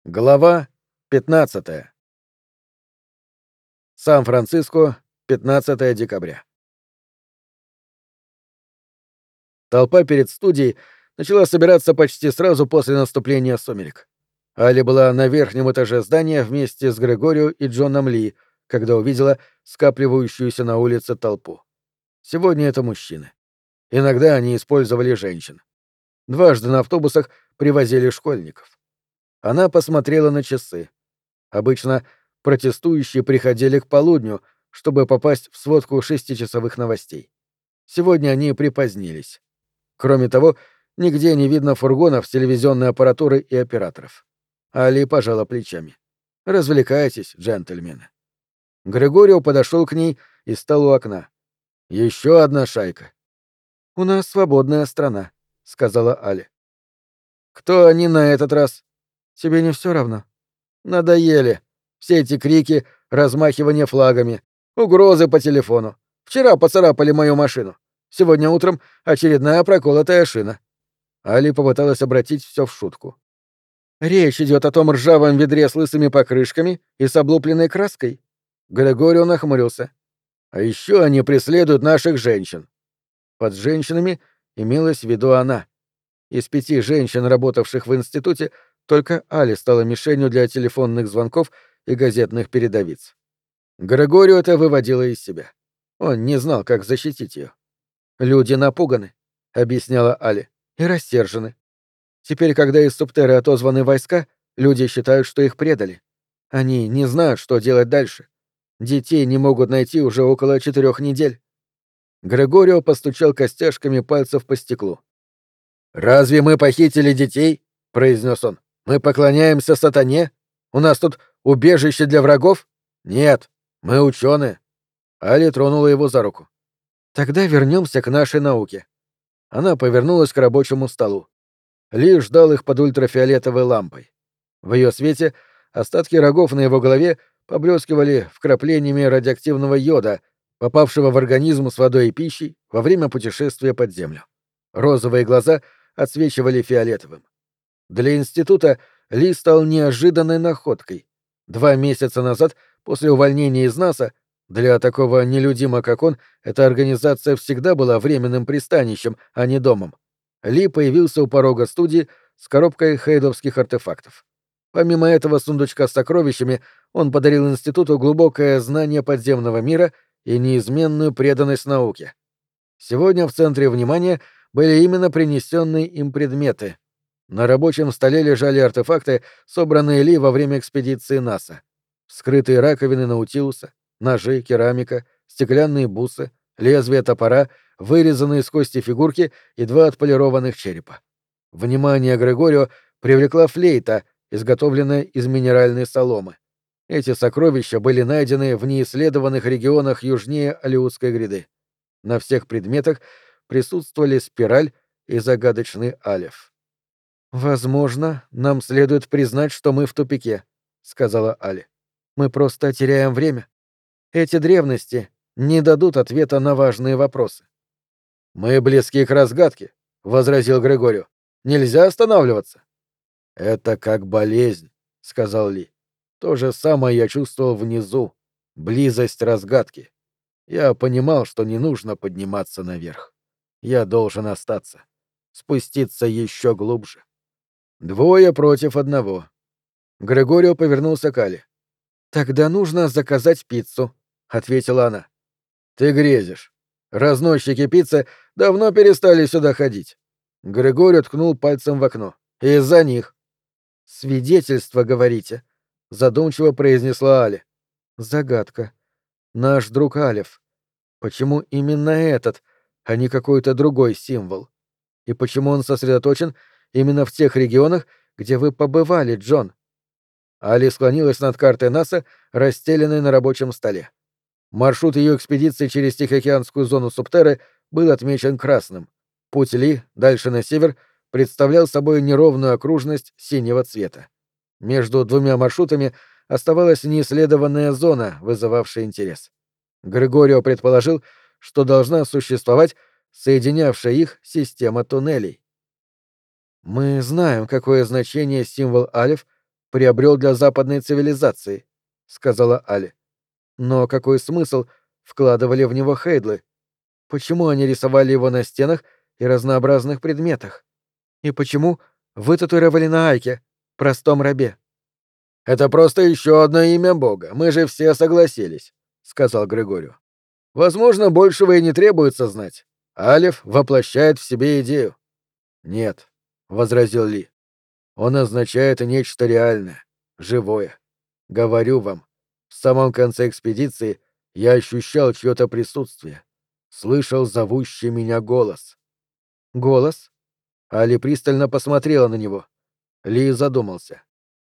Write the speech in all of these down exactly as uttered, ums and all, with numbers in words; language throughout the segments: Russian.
Глава пятнадцатая. Сан-Франциско, пятнадцатое декабря. Толпа перед студией начала собираться почти сразу после наступления сумерек. Али была на верхнем этаже здания вместе с Грегорио и Джоном Ли, когда увидела скапливающуюся на улице толпу. Сегодня это мужчины. Иногда они использовали женщин. Дважды на автобусах привозили школьников. Она посмотрела на часы. Обычно протестующие приходили к полудню, чтобы попасть в сводку шестичасовых новостей. Сегодня они припозднились. Кроме того, нигде не видно фургонов с телевизионной аппаратурой и операторов. Али пожала плечами. «Развлекайтесь, джентльмены». Грегорио подошел к ней и стал у окна. «Еще одна шайка». «У нас свободная страна», — сказала Али. «Кто они на этот раз?» «Тебе не все равно?» «Надоели. Все эти крики, размахивание флагами, угрозы по телефону. Вчера поцарапали мою машину. Сегодня утром очередная проколотая шина». Али попыталась обратить все в шутку. «Речь идет о том ржавом ведре с лысыми покрышками и с облупленной краской». Грегорио нахмурился. «А еще они преследуют наших женщин». Под женщинами имелась в виду она. Из пяти женщин, работавших в институте, только Али стала мишенью для телефонных звонков и газетных передовиц. Грегорио это выводило из себя. Он не знал, как защитить ее. «Люди напуганы», — объясняла Али, — «и рассержены. Теперь, когда из Субтеры отозваны войска, люди считают, что их предали. Они не знают, что делать дальше. Детей не могут найти уже около четырех недель». Грегорио постучал костяшками пальцев по стеклу. «Разве мы похитили детей?» — произнес он. «Мы поклоняемся сатане? У нас тут убежище для врагов? Нет, мы ученые». Али тронула его за руку. «Тогда вернемся к нашей науке». Она повернулась к рабочему столу. Ли ждал их под ультрафиолетовой лампой. В ее свете остатки рогов на его голове поблескивали вкраплениями радиоактивного йода, попавшего в организм с водой и пищей во время путешествия под землю. Розовые глаза отсвечивали фиолетовым. Для института Ли стал неожиданной находкой. Два месяца назад, после увольнения из НАСА, для такого нелюдима, как он, эта организация всегда была временным пристанищем, а не домом. Ли появился у порога студии с коробкой хейдовских артефактов. Помимо этого сундучка с сокровищами, он подарил институту глубокое знание подземного мира и неизменную преданность науке. Сегодня в центре внимания были именно принесенные им предметы. На рабочем столе лежали артефакты, собранные Ли во время экспедиции НАСА. Вскрытые раковины Наутилуса, ножи, керамика, стеклянные бусы, лезвия топора, вырезанные из кости фигурки и два отполированных черепа. Внимание Грегорио привлекла флейта, изготовленная из минеральной соломы. Эти сокровища были найдены в неисследованных регионах южнее Алиутской гряды. На всех предметах присутствовали спираль и загадочный алеф. «Возможно, нам следует признать, что мы в тупике», — сказала Али. «Мы просто теряем время. Эти древности не дадут ответа на важные вопросы». «Мы близки к разгадке», — возразил Грегорио. «Нельзя останавливаться». «Это как болезнь», — сказал Ли. «То же самое я чувствовал внизу. Близость разгадки. Я понимал, что не нужно подниматься наверх. Я должен остаться. Спуститься еще глубже». Двое против одного. Грегорио повернулся к Али. «Тогда нужно заказать пиццу», — ответила она. «Ты грезишь. Разносчики пиццы давно перестали сюда ходить». Грегорио ткнул пальцем в окно. «Из-за них». «Свидетельство, говорите», — задумчиво произнесла Али. «Загадка. Наш друг Алеф. Почему именно этот, а не какой-то другой символ? И почему он сосредоточен именно в тех регионах, где вы побывали, Джон?» Али склонилась над картой НАСА, расстеленной на рабочем столе. Маршрут ее экспедиции через Тихоокеанскую зону Субтерры был отмечен красным. Путь Ли, дальше на север, представлял собой неровную окружность синего цвета. Между двумя маршрутами оставалась неисследованная зона, вызывавшая интерес. Грегорио предположил, что должна существовать соединявшая их система туннелей. «Мы знаем, какое значение символ алеф приобрел для западной цивилизации», — сказала Али. «Но какой смысл вкладывали в него Хейдлы? Почему они рисовали его на стенах и разнообразных предметах? И почему вытатуировали на Айке, простом рабе?» «Это просто еще одно имя Бога, мы же все согласились», — сказал Григорию. «Возможно, большего и не требуется знать. Алеф воплощает в себе идею». «Нет», — возразил Ли. «Он означает нечто реальное, живое. Говорю вам, в самом конце экспедиции я ощущал чье-то присутствие. Слышал зовущий меня голос». «Голос?» Али пристально посмотрела на него. Ли задумался.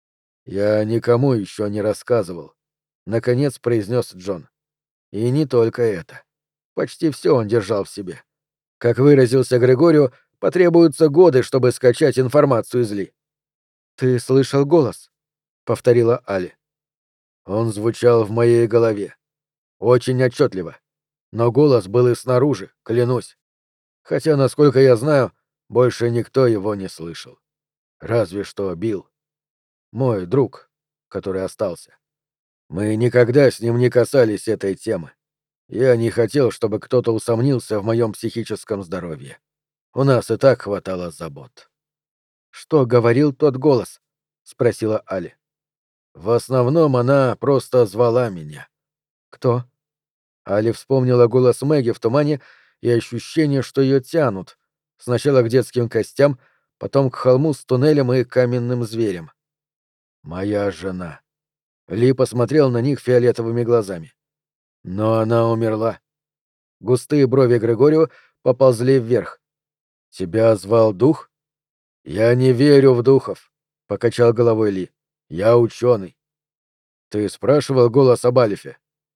«Я никому еще не рассказывал», — наконец произнес Джон. «И не только это. Почти все он держал в себе. Как выразился Григорио, потребуются годы, чтобы скачать информацию из Ли». «Ты слышал голос?» — повторила Али. «Он звучал в моей голове. Очень отчетливо. Но голос был и снаружи, клянусь. Хотя, насколько я знаю, больше никто его не слышал. Разве что Билл. Мой друг, который остался. Мы никогда с ним не касались этой темы. Я не хотел, чтобы кто-то усомнился в моем психическом здоровье. У нас и так хватало забот». «Что говорил тот голос?» — спросила Али. «В основном она просто звала меня». «Кто?» Али вспомнила голос Мэгги в тумане и ощущение, что ее тянут. Сначала к детским костям, потом к холму с туннелем и каменным зверем. «Моя жена». Ли посмотрел на них фиолетовыми глазами. «Но она умерла». Густые брови Григорио поползли вверх. «Тебя звал дух?» «Я не верю в духов», — покачал головой Ли. «Я ученый». «Ты спрашивал голос об Алифе?»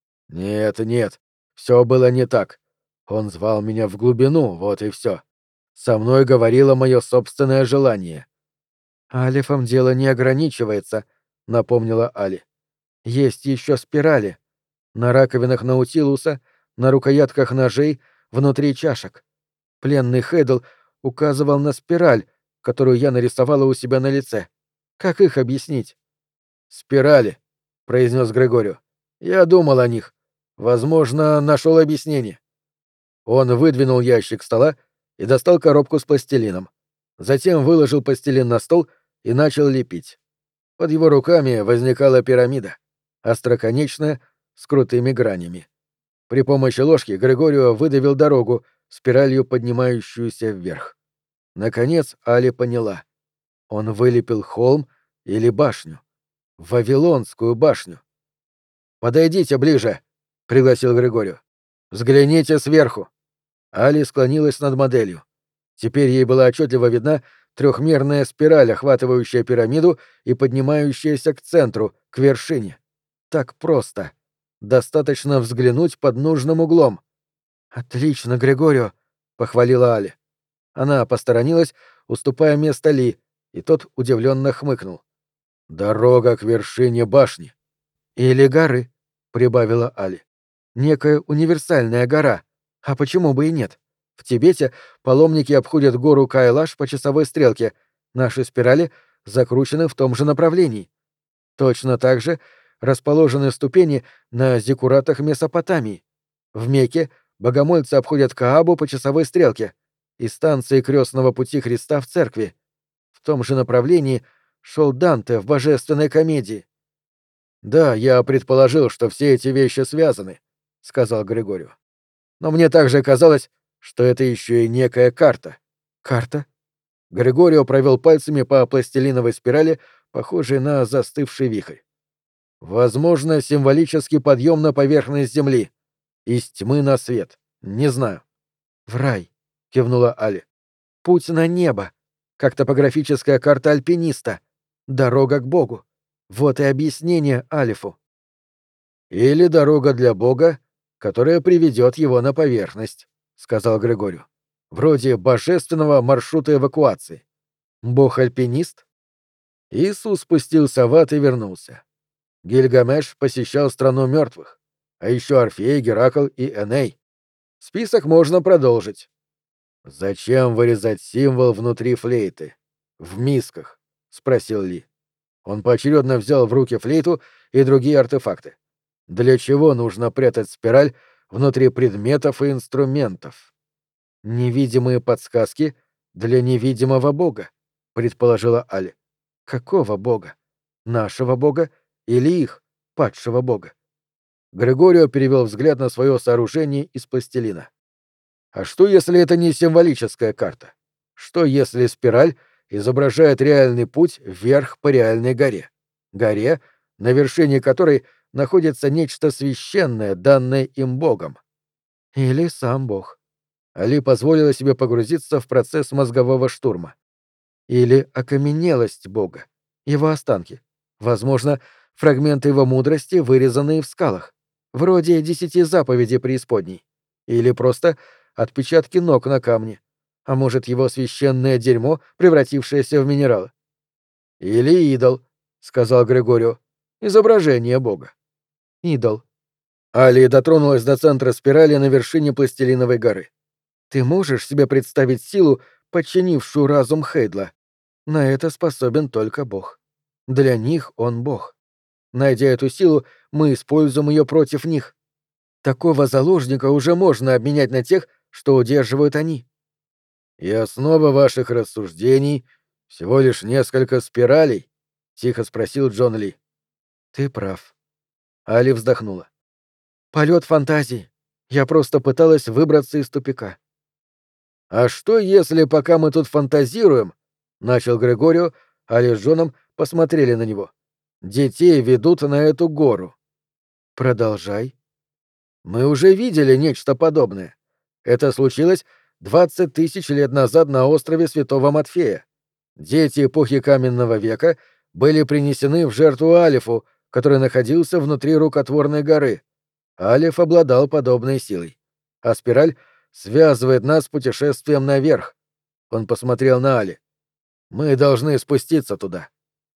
«Нет, нет, все было не так. Он звал меня в глубину, вот и все. Со мной говорило мое собственное желание». «Алифом дело не ограничивается», — напомнила Али. «Есть еще спирали. На раковинах Наутилуса, на рукоятках ножей, внутри чашек. Пленный Хейдл указывал на спираль, которую я нарисовала у себя на лице. Как их объяснить?» «Спирали», — произнес Григорио. «Я думал о них. Возможно, нашел объяснение». Он выдвинул ящик стола и достал коробку с пластилином. Затем выложил пластилин на стол и начал лепить. Под его руками возникала пирамида, остроконечная, с крутыми гранями. При помощи ложки Григорио выдавил дорогу, спиралью поднимающуюся вверх. Наконец Али поняла. Он вылепил холм или башню. Вавилонскую башню. «Подойдите ближе», — пригласил Григорио. «Взгляните сверху». Али склонилась над моделью. Теперь ей была отчетливо видна трехмерная спираль, охватывающая пирамиду и поднимающаяся к центру, к вершине. Так просто. Достаточно взглянуть под нужным углом. «Отлично, Григорио», — похвалила Али. Она посторонилась, уступая место Ли, и тот удивленно хмыкнул. «Дорога к вершине башни». «Или горы», — прибавила Али. «Некая универсальная гора. А почему бы и нет? В Тибете паломники обходят гору Кайлаш по часовой стрелке. Наши спирали закручены в том же направлении. Точно так же расположены ступени на зиккуратах Месопотамии. В Мекке богомольцы обходят Каабу по часовой стрелке и станции крестного пути Христа в церкви. В том же направлении шел Данте в божественной комедии». «Да, я предположил, что все эти вещи связаны», — сказал Григорио. «Но мне также казалось, что это еще и некая карта». «Карта?» Григорио провел пальцами по пластилиновой спирали, похожей на застывший вихрь. «Возможно, символический подъем на поверхность Земли. Из тьмы на свет. Не знаю». «В рай», — кивнула Али. «Путь на небо, как топографическая карта альпиниста. Дорога к Богу. Вот и объяснение Алифу». «Или дорога для Бога, которая приведет его на поверхность», — сказал Григорию. «Вроде божественного маршрута эвакуации». «Бог-альпинист?» Иисус спустился в ад и вернулся. Гильгамеш посещал страну мертвых, а еще Орфей, Геракл и Эней. Список можно продолжить. «Зачем вырезать символ внутри флейты? В мисках?» — спросил Ли. Он поочередно взял в руки флейту и другие артефакты. Для чего нужно прятать спираль внутри предметов и инструментов? Невидимые подсказки для невидимого бога, предположила Али. Какого бога? Нашего бога или их, падшего бога? Григорио перевел взгляд на свое сооружение из пластилина. А что, если это не символическая карта? Что, если спираль изображает реальный путь вверх по реальной горе? Горе, на вершине которой находится нечто священное, данное им богом. Или сам бог. Али позволила себе погрузиться в процесс мозгового штурма. Или окаменелость бога, его останки. Возможно, фрагменты его мудрости, вырезанные в скалах. Вроде десяти заповедей преисподней. Или просто отпечатки ног на камне. А может, его священное дерьмо, превратившееся в минералы. Или идол, сказал Григорио. Изображение бога. Идол. Али дотронулась до центра спирали на вершине пластилиновой горы. Ты можешь себе представить силу, подчинившую разум Хейдла? На это способен только бог. Для них он бог. Найдя эту силу, мы используем ее против них. Такого заложника уже можно обменять на тех, что удерживают они. И основа ваших рассуждений — всего лишь несколько спиралей? — тихо спросил Джон Ли. Ты прав. Али вздохнула. Полет фантазии. Я просто пыталась выбраться из тупика. А что, если, пока мы тут фантазируем, — начал Григорио, Али с Джоном посмотрели на него, — детей ведут на эту гору? Продолжай. Мы уже видели нечто подобное. Это случилось двадцать тысяч лет назад на острове Святого Матфея. Дети эпохи Каменного века были принесены в жертву Алифу, который находился внутри рукотворной горы. Алиф обладал подобной силой. А спираль связывает нас с путешествием наверх. Он посмотрел на Али. Мы должны спуститься туда.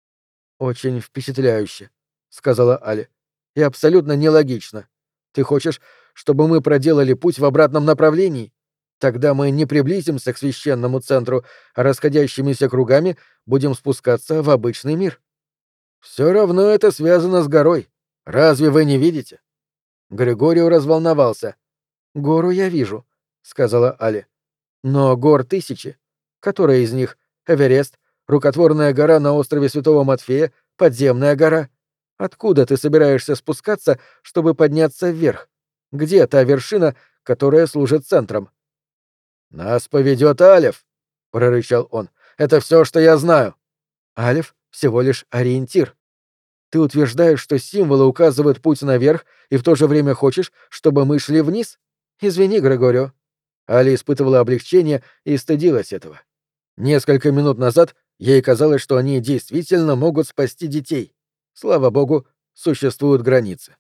Очень впечатляюще, сказала Али. И абсолютно нелогично. Ты хочешь, чтобы мы проделали путь в обратном направлении? Тогда мы не приблизимся к священному центру, а расходящимися кругами будем спускаться в обычный мир. Все равно это связано с горой. Разве вы не видите? Григорио разволновался. Гору я вижу, сказала Али. Но гор тысячи. Которая из них? Эверест, рукотворная гора на острове Святого Матфея, подземная гора. Откуда ты собираешься спускаться, чтобы подняться вверх? Где та вершина, которая служит центром? Нас поведет Алиф, прорычал он. Это все, что я знаю. Алиф всего лишь ориентир. Ты утверждаешь, что символы указывают путь наверх, и в то же время хочешь, чтобы мы шли вниз? Извини, Григорио. Али испытывала облегчение и стыдилась этого. Несколько минут назад ей казалось, что они действительно могут спасти детей. Слава богу, существуют границы.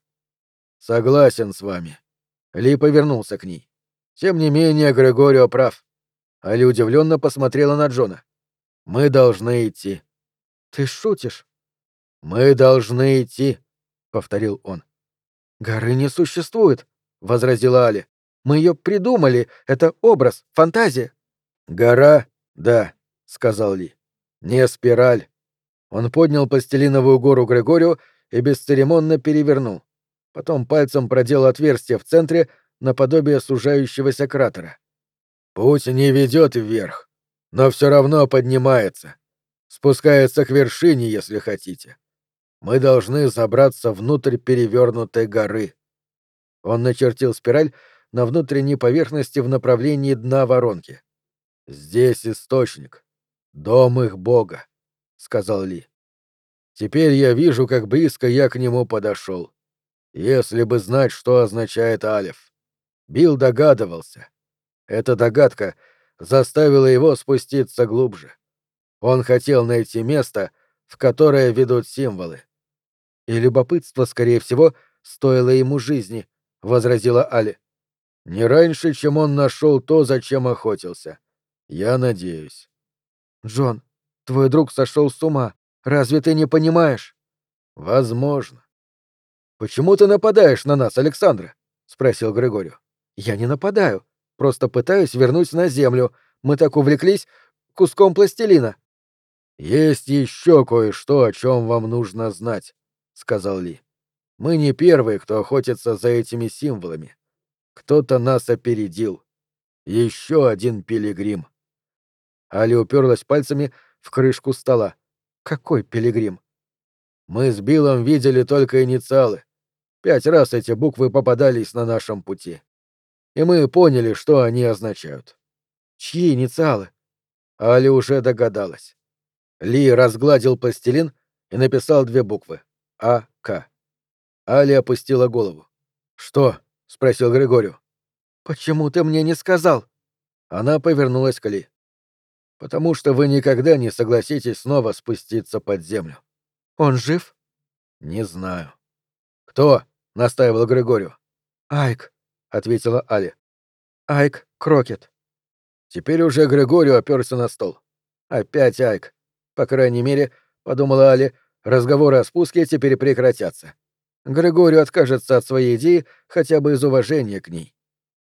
Согласен с вами. Ли повернулся к ней. Тем не менее, Григорио прав. Али удивленно посмотрела на Джона. Мы должны идти. Ты шутишь? Мы должны идти, повторил он. Горы не существует, возразила Али. Мы ее придумали, это образ, фантазия. Гора, да, сказал Ли. Не спираль. Он поднял пластилиновую гору Григорио и бесцеремонно перевернул. Потом пальцем проделал отверстие в центре наподобие сужающегося кратера. Путь не ведет вверх, но все равно поднимается. Спускается к вершине, если хотите. Мы должны забраться внутрь перевернутой горы. Он начертил спираль на внутренней поверхности в направлении дна воронки. Здесь источник, дом их бога, сказал Ли. Теперь я вижу, как близко я к нему подошел. Если бы знать, что означает Алиф. Билл догадывался. Эта догадка заставила его спуститься глубже. Он хотел найти место, в которое ведут символы. И любопытство, скорее всего, стоило ему жизни, — возразила Али. Не раньше, чем он нашел то, зачем охотился. Я надеюсь. Джон, твой друг сошел с ума. Разве ты не понимаешь? Возможно. Почему ты нападаешь на нас, Александра? Спросил Григорио. Я не нападаю. Просто пытаюсь вернуть на землю. Мы так увлеклись куском пластилина. «Есть еще кое-что, о чем вам нужно знать», — сказал Ли. «Мы не первые, кто охотится за этими символами. Кто-то нас опередил. Еще один пилигрим». Али уперлась пальцами в крышку стола. «Какой пилигрим?» «Мы с Биллом видели только инициалы. Пять раз эти буквы попадались на нашем пути. И мы поняли, что они означают». «Чьи инициалы?» Али уже догадалась. Ли разгладил пластилин и написал две буквы — А К. Али опустила голову. «Что?» — спросил Григорию. «Почему ты мне не сказал?» Она повернулась к Ли. «Потому что вы никогда не согласитесь снова спуститься под землю». «Он жив?» «Не знаю». «Кто?» — настаивал Григорию. «Айк», — ответила Али. «Айк Крокет». Теперь уже Григорию оперся на стол. «Опять Айк. По крайней мере, — подумала Али, — разговоры о спуске теперь прекратятся. Григорию откажется от своей идеи хотя бы из уважения к ней».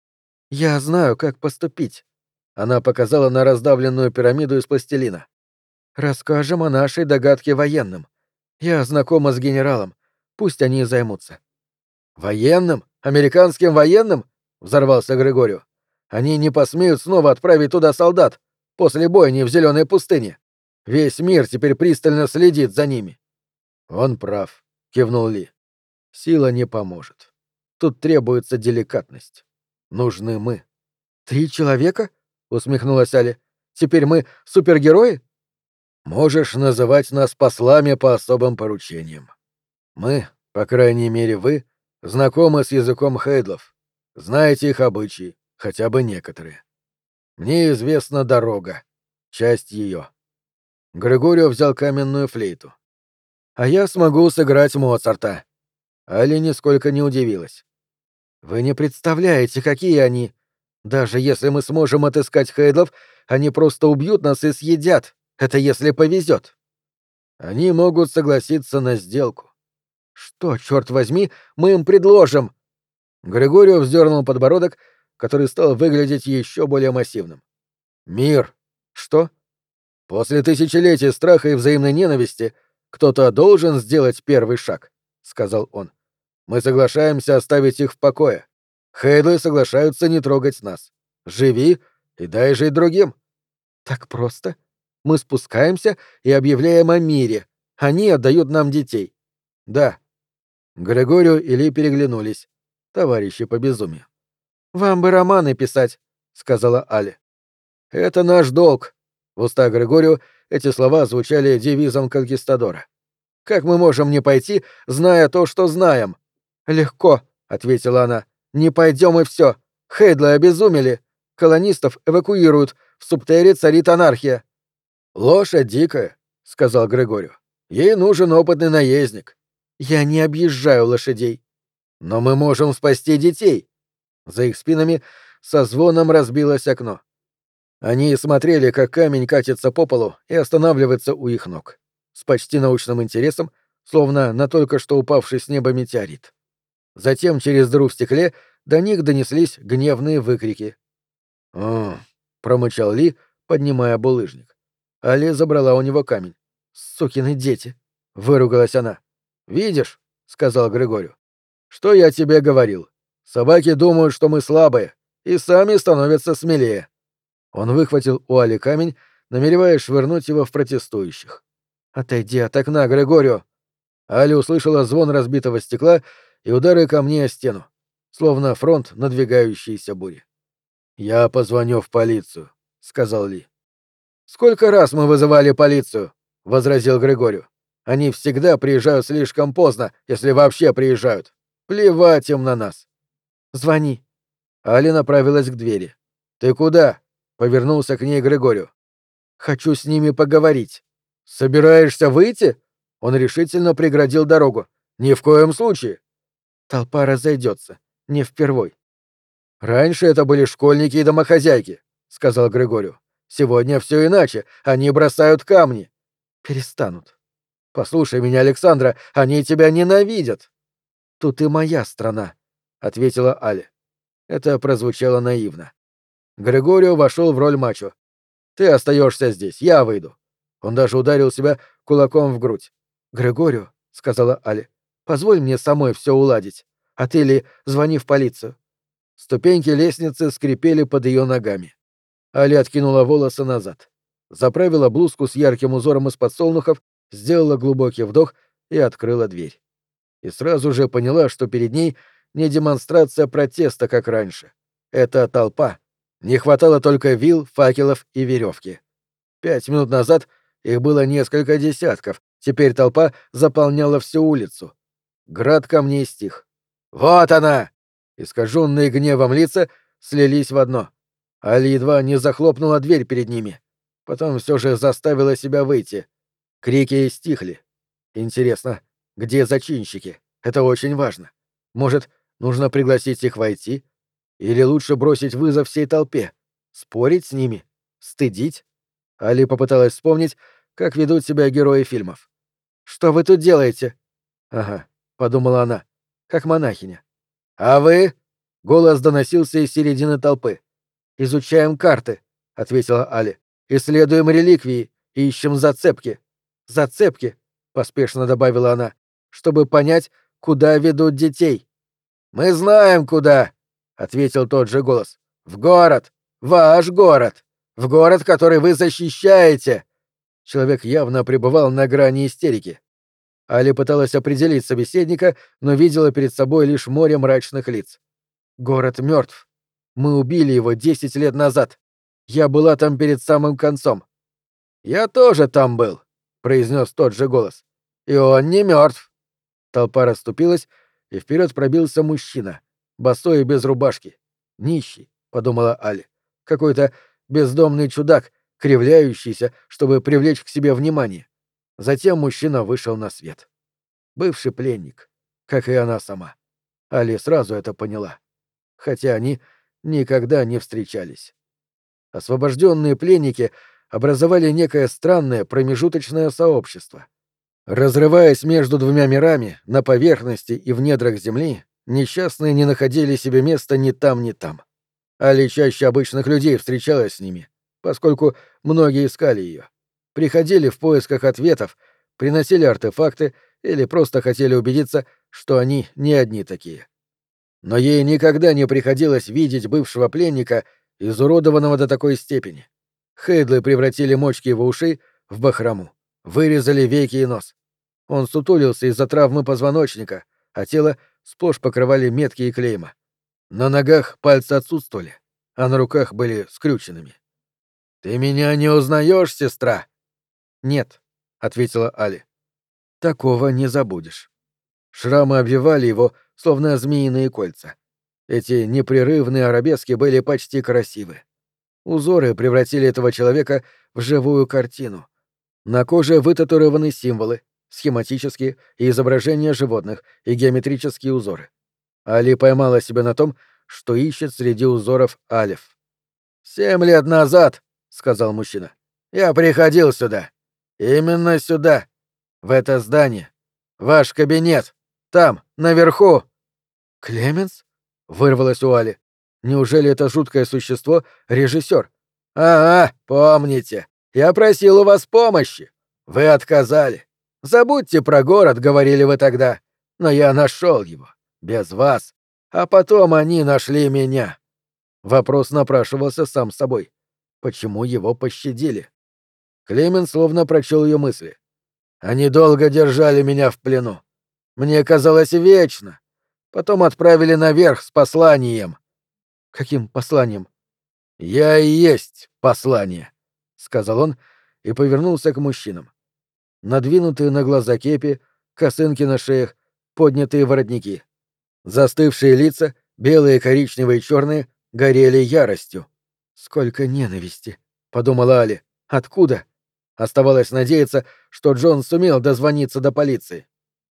«Я знаю, как поступить». Она показала на раздавленную пирамиду из пластилина. «Расскажем о нашей догадке военным. Я знакома с генералом. Пусть они и займутся». «Военным? Американским военным?» — взорвался Григорию. «Они не посмеют снова отправить туда солдат после бойни в Зеленой пустыне. Весь мир теперь пристально следит за ними». «Он прав», — кивнул Ли. «Сила не поможет. Тут требуется деликатность. Нужны мы». «Три человека?» — усмехнулась Али. «Теперь мы супергерои?» «Можешь называть нас послами по особым поручениям. Мы, по крайней мере вы, знакомы с языком хейдлов, знаете их обычаи, хотя бы некоторые. Мне известна дорога, часть ее». Григорио взял каменную флейту. «А я смогу сыграть Моцарта». Али нисколько не удивилась. «Вы не представляете, какие они. Даже если мы сможем отыскать хейдлов, они просто убьют нас и съедят. Это если повезет». «Они могут согласиться на сделку». «Что, черт возьми, мы им предложим?» Григорио вздернул подбородок, который стал выглядеть еще более массивным. «Мир». «Что?» «После тысячелетий страха и взаимной ненависти кто-то должен сделать первый шаг», — сказал он. «Мы соглашаемся оставить их в покое. Хейдлы соглашаются не трогать нас. Живи и дай жить другим». «Так просто? Мы спускаемся и объявляем о мире. Они отдают нам детей». «Да». Григорио и Ли переглянулись. Товарищи по безумию. «Вам бы романы писать», — сказала Али. «Это наш долг». В устах Григорио эти слова звучали девизом конкистадора. «Как мы можем не пойти, зная то, что знаем?» «Легко», — ответила она. «Не пойдем и все. Хейдлы обезумели. Колонистов эвакуируют. В Субтере царит анархия». «Лошадь дикая», — сказал Григорио. «Ей нужен опытный наездник». «Я не объезжаю лошадей». «Но мы можем спасти детей». За их спинами со звоном разбилось окно. Они смотрели, как камень катится по полу и останавливается у их ног. С почти научным интересом, словно на только что упавший с неба метеорит. Затем через дыру в стекле до них донеслись гневные выкрики. «О!» — промычал Ли, поднимая булыжник. Али забрала у него камень. «Сукины дети!» — выругалась она. «Видишь?» — сказал Григорию. «Что я тебе говорил? Собаки думают, что мы слабые, и сами становятся смелее». Он выхватил у Али камень, намереваясь швырнуть его в протестующих. «Отойди от окна, Григорио!» Али услышала звон разбитого стекла и удары камней о стену, словно фронт надвигающейся бури. «Я позвоню в полицию», — сказал Ли. «Сколько раз мы вызывали полицию?» — возразил Григорию. «Они всегда приезжают слишком поздно, если вообще приезжают. Плевать им на нас». «Звони». Али направилась к двери. «Ты куда?» — повернулся к ней Григорию. «Хочу с ними поговорить». «Собираешься выйти?» Он решительно преградил дорогу. «Ни в коем случае». «Толпа разойдется. Не впервой». «Раньше это были школьники и домохозяйки», — сказал Григорию. «Сегодня все иначе. Они бросают камни». «Перестанут». «Послушай меня, Александра, они тебя ненавидят». «Тут и моя страна», — ответила Аля. Это прозвучало наивно. Григорио вошел в роль мачо. «Ты остаешься здесь, я выйду». Он даже ударил себя кулаком в грудь. «Грегорио», — сказала Али, — «позволь мне самой все уладить. А ты ли звони в полицию». Ступеньки лестницы скрипели под ее ногами. Али откинула волосы назад, заправила блузку с ярким узором из подсолнухов, сделала глубокий вдох и открыла дверь. И сразу же поняла, что перед ней не демонстрация протеста, как раньше. Это толпа. Не хватало только вил, факелов и веревки. Пять минут назад их было несколько десятков, теперь толпа заполняла всю улицу. Град камней стих. «Вот она!» Искаженные гневом лица слились в одно. Али едва не захлопнула дверь перед ними. Потом все же заставила себя выйти. Крики стихли. Интересно, где зачинщики? Это очень важно. Может, нужно пригласить их войти? Или лучше бросить вызов всей толпе? Спорить с ними? Стыдить? Али попыталась вспомнить, как ведут себя герои фильмов. «Что вы тут делаете?» «Ага», — подумала она, — «как монахиня». «А вы?» — голос доносился из середины толпы. «Изучаем карты», — ответила Али. «Исследуем реликвии, ищем зацепки». «Зацепки», — поспешно добавила она, — «чтобы понять, куда ведут детей». «Мы знаем, куда», — ответил тот же голос. «В город. Ваш город. В город, который вы защищаете». Человек явно пребывал на грани истерики. Али пыталась определить собеседника, но видела перед собой лишь море мрачных лиц. «Город мертв. Мы убили его десять лет назад. Я была там перед самым концом». «Я тоже там был», — произнес тот же голос. «И он не мертв». Толпа расступилась, и вперед пробился мужчина, босой и без рубашки. «Нищий», — подумала Али. «Какой-то бездомный чудак, кривляющийся, чтобы привлечь к себе внимание». Затем мужчина вышел на свет. Бывший пленник, как и она сама. Али сразу это поняла. Хотя они никогда не встречались. Освобожденные пленники образовали некое странное промежуточное сообщество. Разрываясь между двумя мирами, на поверхности и в недрах земли, несчастные не находили себе места ни там, ни там. Али чаще обычных людей встречалась с ними, поскольку многие искали ее. Приходили в поисках ответов, приносили артефакты или просто хотели убедиться, что они не одни такие. Но ей никогда не приходилось видеть бывшего пленника, изуродованного до такой степени. Хейдлы превратили мочки его ушей в бахрому, вырезали веки и нос. Он сутулился из-за травмы позвоночника, а тело сплошь покрывали метки и клейма. На ногах пальцы отсутствовали, а на руках были скрюченными. «Ты меня не узнаешь, сестра?» «Нет», — ответила Али. «Такого не забудешь». Шрамы обвивали его, словно змеиные кольца. Эти непрерывные арабески были почти красивы. Узоры превратили этого человека в живую картину. На коже вытатуированы символы, схематические и изображения животных, и геометрические узоры. Али поймала себя на том, что ищет среди узоров алеф. «Семь лет назад», — сказал мужчина, — «я приходил сюда. Именно сюда. В это здание. Ваш кабинет. Там, наверху». «Клеменс?» — вырвалось у Али. «Неужели это жуткое существо — режиссер?» «Ага, помните. Я просил у вас помощи. Вы отказали. Забудьте про город, говорили вы тогда. Но я нашел его. Без вас. А потом они нашли меня». Вопрос напрашивался сам собой. Почему его пощадили? Клемен словно прочел ее мысли. «Они долго держали меня в плену. Мне казалось вечно. Потом отправили наверх с посланием». «Каким посланием?» «Я и есть послание», — сказал он и повернулся к мужчинам. Надвинутые на глаза кепи, косынки на шеях, поднятые воротники. Застывшие лица, белые, коричневые и черные, горели яростью. «Сколько ненависти!» — подумала Али. «Откуда?» Оставалось надеяться, что Джон сумел дозвониться до полиции.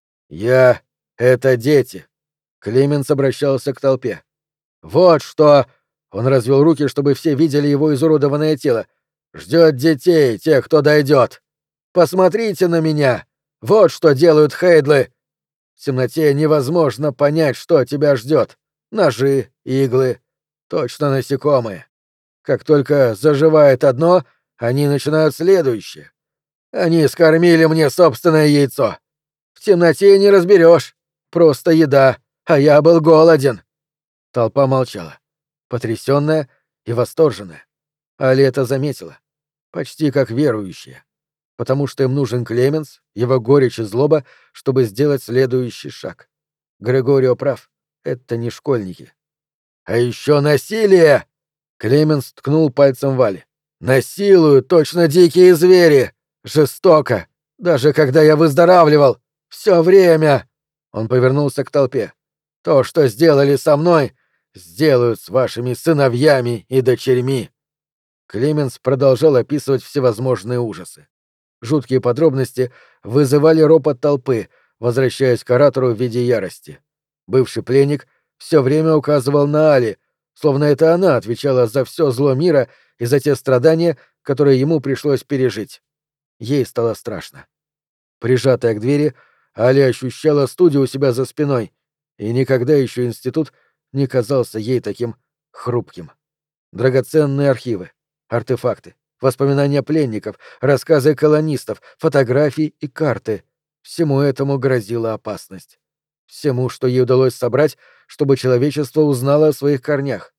«Я — это дети», — Клеменс обращался к толпе. «Вот что...» — он развел руки, чтобы все видели его изуродованное тело. «Ждет детей, тех, кто дойдет. Посмотрите на меня! Вот что делают хейдлы! В темноте невозможно понять, что тебя ждет. Ножи, иглы, точно насекомые. Как только заживает одно, они начинают следующее. Они скормили мне собственное яйцо. В темноте не разберешь. Просто еда, а я был голоден». Толпа молчала, потрясённая и восторженная. Али это заметила, почти как верующая, потому что им нужен Клеменс, его горечь и злоба, чтобы сделать следующий шаг. Грегорио прав, это не школьники. «А еще насилие!» Клеменс ткнул пальцем Вали. «Насилуют точно дикие звери! Жестоко! Даже когда я выздоравливал! Все время!» Он повернулся к толпе. «То, что сделали со мной, сделают с вашими сыновьями и дочерьми!» Клеменс продолжал описывать всевозможные ужасы. Жуткие подробности вызывали ропот толпы, возвращаясь к оратору в виде ярости. Бывший пленник все время указывал на Али, словно это она отвечала за все зло мира и за те страдания, которые ему пришлось пережить. Ей стало страшно. Прижатая к двери, Али ощущала студию у себя за спиной, и никогда еще институт не казался ей таким хрупким. Драгоценные архивы, артефакты, воспоминания пленников, рассказы колонистов, фотографии и карты — всему этому грозила опасность. Всему, что ей удалось собрать, чтобы человечество узнало о своих корнях.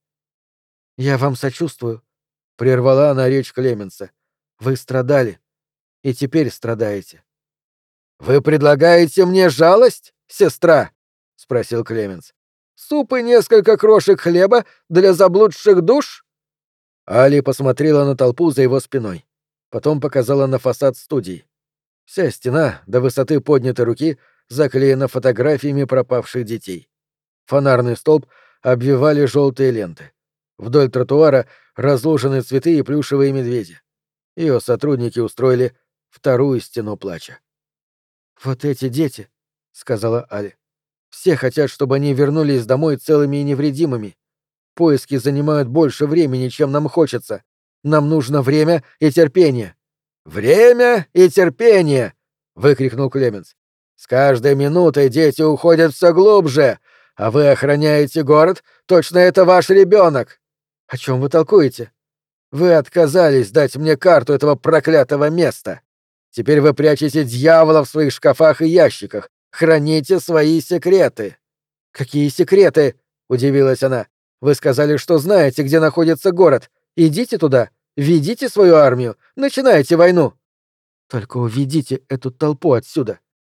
«Я вам сочувствую», — прервала она речь Клеменса. «Вы страдали. И теперь страдаете». «Вы предлагаете мне жалость, сестра?» — спросил Клеменс. «Суп и несколько крошек хлеба для заблудших душ?» Али посмотрела на толпу за его спиной. Потом показала на фасад студии. Вся стена, до высоты поднятой руки, заклеена фотографиями пропавших детей. Фонарный столб обвивали желтые ленты. Вдоль тротуара разложены цветы и плюшевые медведи. Ее сотрудники устроили вторую стену плача. «Вот эти дети», — сказала Али. «Все хотят, чтобы они вернулись домой целыми и невредимыми. Поиски занимают больше времени, чем нам хочется. Нам нужно время и терпение». «Время и терпение!» — выкрикнул Клеменс. «С каждой минутой дети уходят все глубже, а вы охраняете город, точно это ваш ребенок». «О чем вы толкуете?» «Вы отказались дать мне карту этого проклятого места. Теперь вы прячете дьявола в своих шкафах и ящиках. Храните свои секреты». «Какие секреты?» — удивилась она. «Вы сказали, что знаете, где находится город. Идите туда, ведите свою армию, начинайте войну». «Только уведите эту толпу отсюда».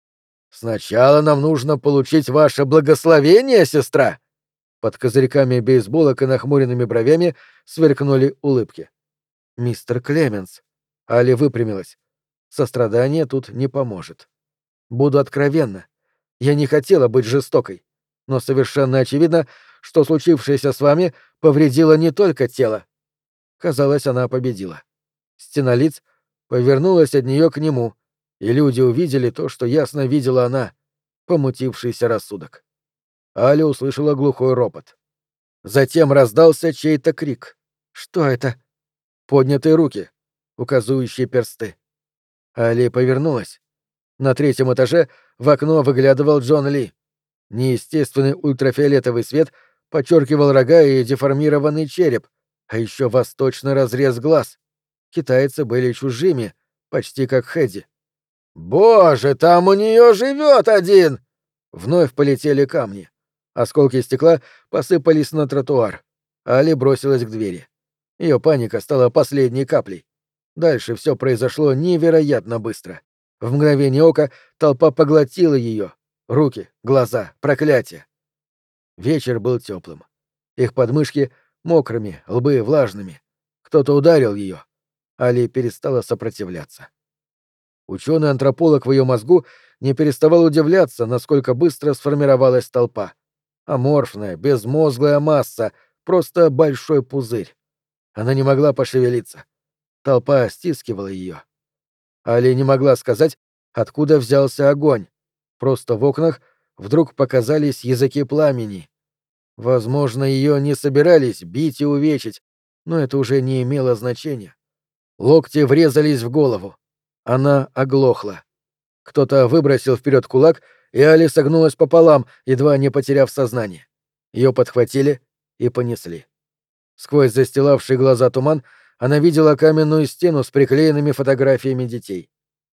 «Сначала нам нужно получить ваше благословение, сестра». Под козырьками бейсболок и нахмуренными бровями сверкнули улыбки. «Мистер Клеменс». Али выпрямилась. Сострадание тут не поможет. Буду откровенна. Я не хотела быть жестокой, но совершенно очевидно, что случившееся с вами повредило не только тело. Казалось, она победила. Стена лиц повернулась от нее к нему, и люди увидели то, что ясно видела она — помутившийся рассудок. Аля услышала глухой ропот. Затем раздался чей-то крик. «Что это?» Поднятые руки, указывающие персты. Али повернулась. На третьем этаже в окно выглядывал Джон Ли. Неестественный ультрафиолетовый свет подчеркивал рога и деформированный череп, а еще восточный разрез глаз. Китайцы были чужими, почти как Хэдди. «Боже, там у нее живет один!» Вновь полетели камни. Осколки стекла посыпались на тротуар. Али бросилась к двери. Ее паника стала последней каплей. Дальше все произошло невероятно быстро. В мгновение ока толпа поглотила ее. Руки, глаза, проклятие. Вечер был теплым. Их подмышки мокрыми, лбы влажными. Кто-то ударил ее. Али перестала сопротивляться. Ученый-антрополог в ее мозгу не переставал удивляться, насколько быстро сформировалась толпа. Аморфная, безмозглая масса, просто большой пузырь. Она не могла пошевелиться. Толпа стискивала ее. Али не могла сказать, откуда взялся огонь. Просто в окнах вдруг показались языки пламени. Возможно, ее не собирались бить и увечить, но это уже не имело значения. Локти врезались в голову. Она оглохла. Кто-то выбросил вперед кулак, и Али согнулась пополам, едва не потеряв сознание. Ее подхватили и понесли. Сквозь застилавший глаза туман она видела каменную стену с приклеенными фотографиями детей.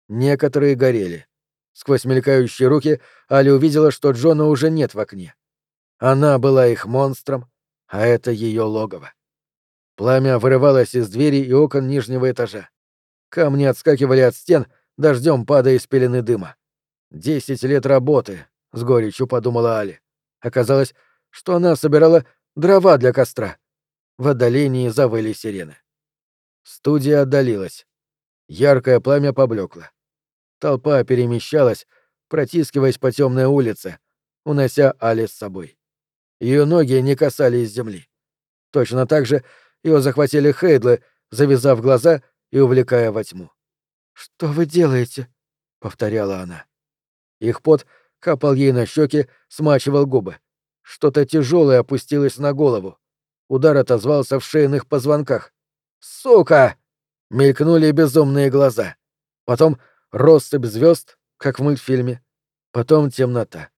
Некоторые горели. Сквозь мелькающие руки Али увидела, что Джона уже нет в окне. Она была их монстром, а это ее логово. Пламя вырывалось из двери и окон нижнего этажа. Камни отскакивали от стен, дождем падая из пелены дыма. Десять лет работы, — с горечью подумала Али. Оказалось, что она собирала дрова для костра. В отдалении завыли сирены. Студия отдалилась. Яркое пламя поблекло. Толпа перемещалась, протискиваясь по темной улице, унося Али с собой. Ее ноги не касались земли. Точно так же ее захватили Хейдлы, завязав глаза и увлекая во тьму. «Что вы делаете?» — повторяла она. Их пот капал ей на щеки, смачивал губы. Что-то тяжелое опустилось на голову. Удар отозвался в шейных позвонках. «Сука!» — мелькнули безумные глаза. Потом россыпь звезд, как в мультфильме. Потом темнота.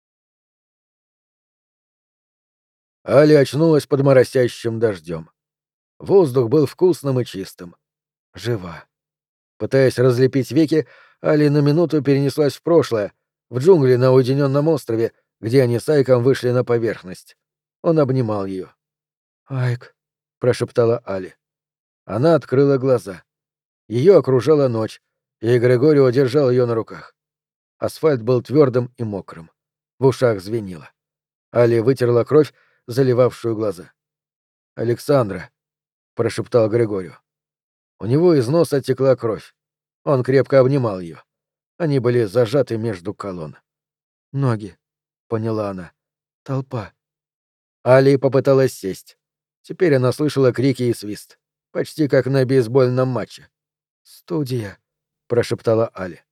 Али очнулась под моросящим дождем. Воздух был вкусным и чистым. Жива. Пытаясь разлепить веки, Али на минуту перенеслась в прошлое, в джунгли на уединенном острове, где они с Айком вышли на поверхность. Он обнимал ее. «Айк», — прошептала Али. Она открыла глаза. Ее окружала ночь, и Грегорио держал ее на руках. Асфальт был твердым и мокрым. В ушах звенело. Али вытерла кровь, заливавшую глаза. «Александра», — прошептал Грегорио. У него из носа текла кровь. Он крепко обнимал ее. Они были зажаты между колонн. «Ноги», — поняла она. «Толпа». Али попыталась сесть. Теперь она слышала крики и свист. Почти как на бейсбольном матче. «Студия», — прошептала Али.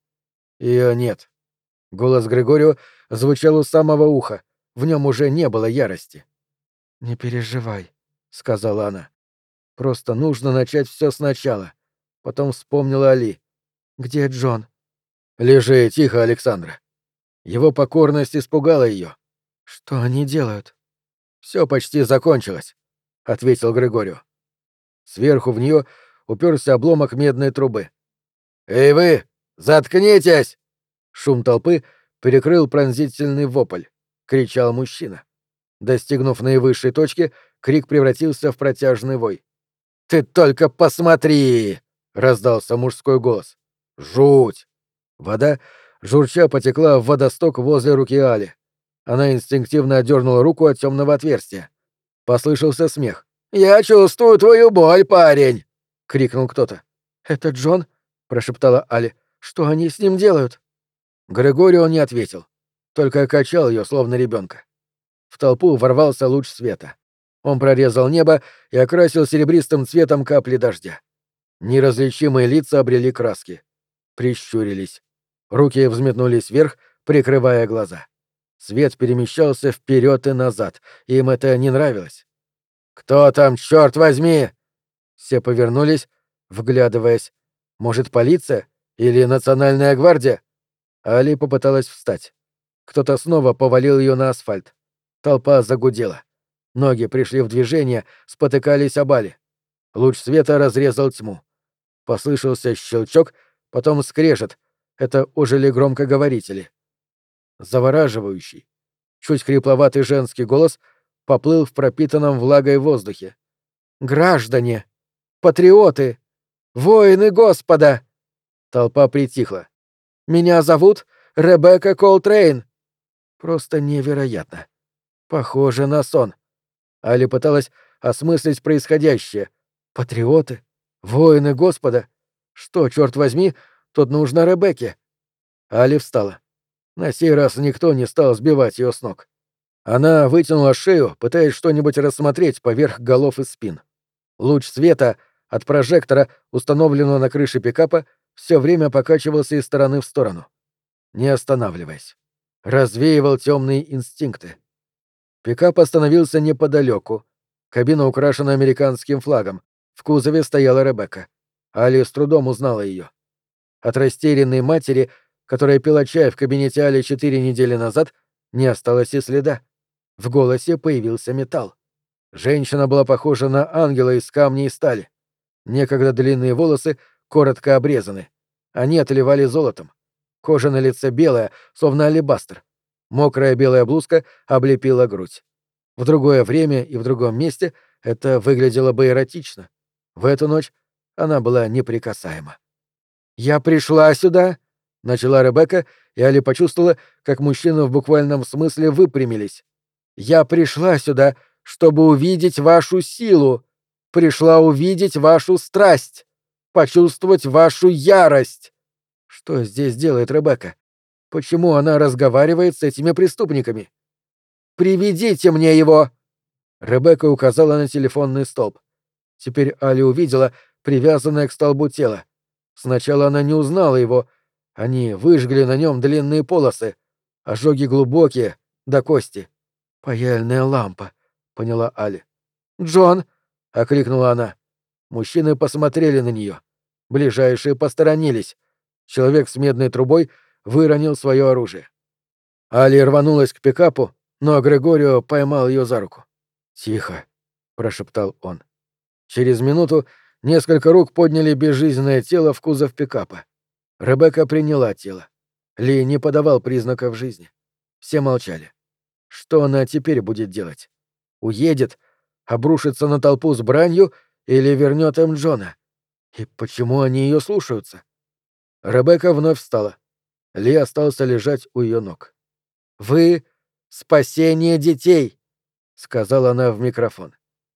Ее нет. Голос Грегорио звучал у самого уха. В нем уже не было ярости. «Не переживай», — сказала она. «Просто нужно начать все сначала». Потом вспомнила Али. «Где Джон?» «Лежи тихо, Александра». Его покорность испугала ее. «Что они делают?» «Все почти закончилось», — ответил Грегорио. Сверху в нее уперся обломок медной трубы. «Эй вы! Заткнитесь!» Шум толпы перекрыл пронзительный вопль. Кричал мужчина. Достигнув наивысшей точки, крик превратился в протяжный вой. «Ты только посмотри!» — раздался мужской голос. «Жуть!» Вода, журча, потекла в водосток возле руки Али. Она инстинктивно отдернула руку от темного отверстия. Послышался смех. «Я чувствую твою боль, парень!» — крикнул кто-то. «Это Джон?» — прошептала Али. «Что они с ним делают?» Грегорио не ответил, только качал ее, словно ребенка. В толпу ворвался луч света. Он прорезал небо и окрасил серебристым цветом капли дождя. Неразличимые лица обрели краски. Прищурились. Руки взметнулись вверх, прикрывая глаза. Свет перемещался вперед и назад, и им это не нравилось. «Кто там, черт возьми?» Все повернулись, вглядываясь. «Может, полиция? Или национальная гвардия?» Али попыталась встать. Кто-то снова повалил ее на асфальт. Толпа загудела. Ноги пришли в движение, спотыкались об Али. Луч света разрезал тьму. Послышался щелчок, потом скрежет. Это ожили громкоговорители. Завораживающий, чуть хрипловатый женский голос поплыл в пропитанном влагой воздухе. «Граждане! Патриоты! Воины Господа!» Толпа притихла. «Меня зовут Ребекка Колтрейн». Просто невероятно. Похоже на сон. Али пыталась осмыслить происходящее. Патриоты? Воины Господа? Что, черт возьми, тут нужно Ребекке? Али встала. На сей раз никто не стал сбивать ее с ног. Она вытянула шею, пытаясь что-нибудь рассмотреть поверх голов и спин. Луч света от прожектора, установленного на крыше пикапа, все время покачивался из стороны в сторону, не останавливаясь. Развеивал темные инстинкты. Пикап остановился неподалеку. Кабина украшена американским флагом. В кузове стояла Ребекка. Али с трудом узнала ее. От растерянной матери, которая пила чай в кабинете Али четыре недели назад, не осталось и следа. В голосе появился металл. Женщина была похожа на ангела из камня и стали. Некогда длинные волосы коротко обрезаны. Они отливали золотом. Кожа на лице белая, словно алебастр. Мокрая белая блузка облепила грудь. В другое время и в другом месте это выглядело бы эротично. В эту ночь она была неприкасаема. «Я пришла сюда», — начала Ребекка, и Али почувствовала, как мужчины в буквальном смысле выпрямились. «Я пришла сюда, чтобы увидеть вашу силу, пришла увидеть вашу страсть, почувствовать вашу ярость». Что здесь делает Ребекка? Почему она разговаривает с этими преступниками? «Приведите мне его!» Ребекка указала на телефонный столб. Теперь Али увидела привязанное к столбу тело. Сначала она не узнала его. Они выжгли на нем длинные полосы. Ожоги глубокие, до кости. «Паяльная лампа», — поняла Али. «Джон!» — окликнула она. Мужчины посмотрели на нее. Ближайшие посторонились. Человек с медной трубой выронил свое оружие. Али рванулась к пикапу, но Грегорио поймал ее за руку. «Тихо», — прошептал он. Через минуту несколько рук подняли безжизненное тело в кузов пикапа. Ребекка приняла тело. Ли не подавал признаков жизни. Все молчали. Что она теперь будет делать? Уедет? Обрушится на толпу с бранью или вернет им Джона? И почему они ее слушаются? Ребекка вновь встала. Ли остался лежать у ее ног. «Вы — спасение детей», — сказала она в микрофон.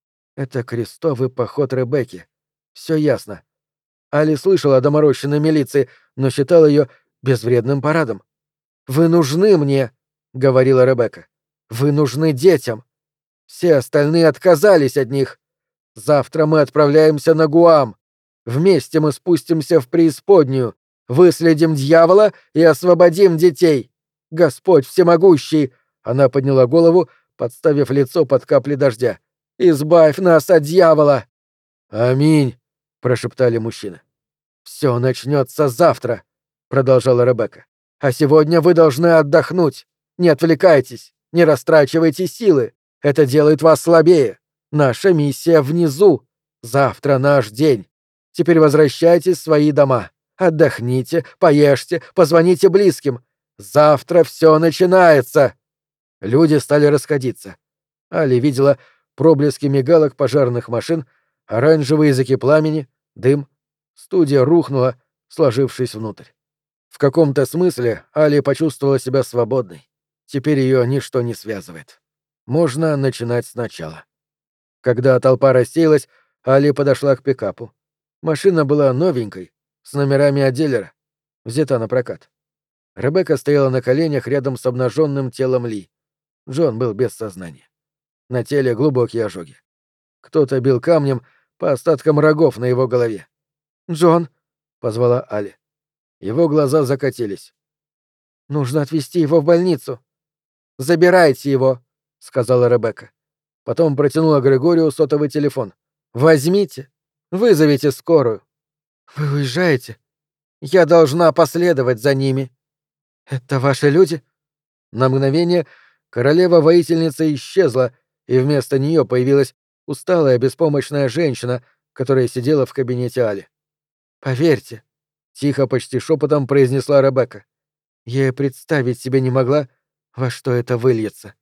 Это крестовый поход Ребекки. Все ясно. Али слышала о доморощенной милиции, но считала ее безвредным парадом. «Вы нужны мне», — говорила Ребекка. «Вы нужны детям. Все остальные отказались от них. Завтра мы отправляемся на Гуам. Вместе мы спустимся в преисподнюю, выследим дьявола и освободим детей. Господь всемогущий!» Она подняла голову, подставив лицо под капли дождя. «Избавь нас от дьявола!» «Аминь!» — прошептали мужчины. «Все начнется завтра», — продолжала Ребекка. «А сегодня вы должны отдохнуть. Не отвлекайтесь, не растрачивайте силы. Это делает вас слабее. Наша миссия внизу. Завтра наш день. Теперь возвращайтесь в свои дома. Отдохните, поешьте, позвоните близким. Завтра все начинается». Люди стали расходиться. Али видела проблески мигалок пожарных машин, оранжевые языки пламени, дым. Студия рухнула, сложившись внутрь. В каком-то смысле Али почувствовала себя свободной. Теперь ее ничто не связывает. Можно начинать сначала. Когда толпа рассеялась, Али подошла к пикапу. Машина была новенькой, с номерами от дилера, взята на прокат. Ребекка стояла на коленях рядом с обнаженным телом Ли. Джон был без сознания. На теле глубокие ожоги. Кто-то бил камнем по остаткам рогов на его голове. «Джон!» — позвала Али. Его глаза закатились. «Нужно отвезти его в больницу». «Забирайте его», — сказала Ребекка. Потом протянула Грегорию сотовый телефон. «Возьмите. Вызовите скорую». «Вы уезжаете? Я должна последовать за ними». «Это ваши люди?» На мгновение королева-воительница исчезла, и вместо нее появилась усталая, беспомощная женщина, которая сидела в кабинете Али. «Поверьте», — тихо, почти шепотом произнесла Ребекка, — «я и представить себе не могла, во что это выльется».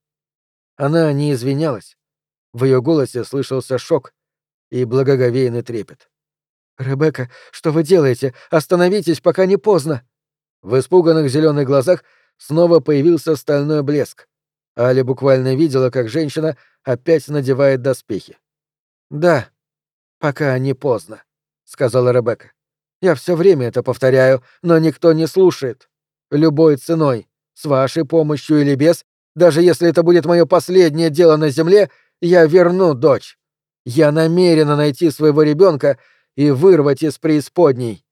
Она не извинялась. В ее голосе слышался шок и благоговейный трепет. «Ребекка, что вы делаете? Остановитесь, пока не поздно!» В испуганных зеленых глазах снова появился стальной блеск. Али буквально видела, как женщина опять надевает доспехи. «Да, пока не поздно», — сказала Ребекка. «Я все время это повторяю, но никто не слушает. Любой ценой, с вашей помощью или без, даже если это будет мое последнее дело на земле, я верну дочь. Я намерена найти своего ребенка и вырвать из преисподней.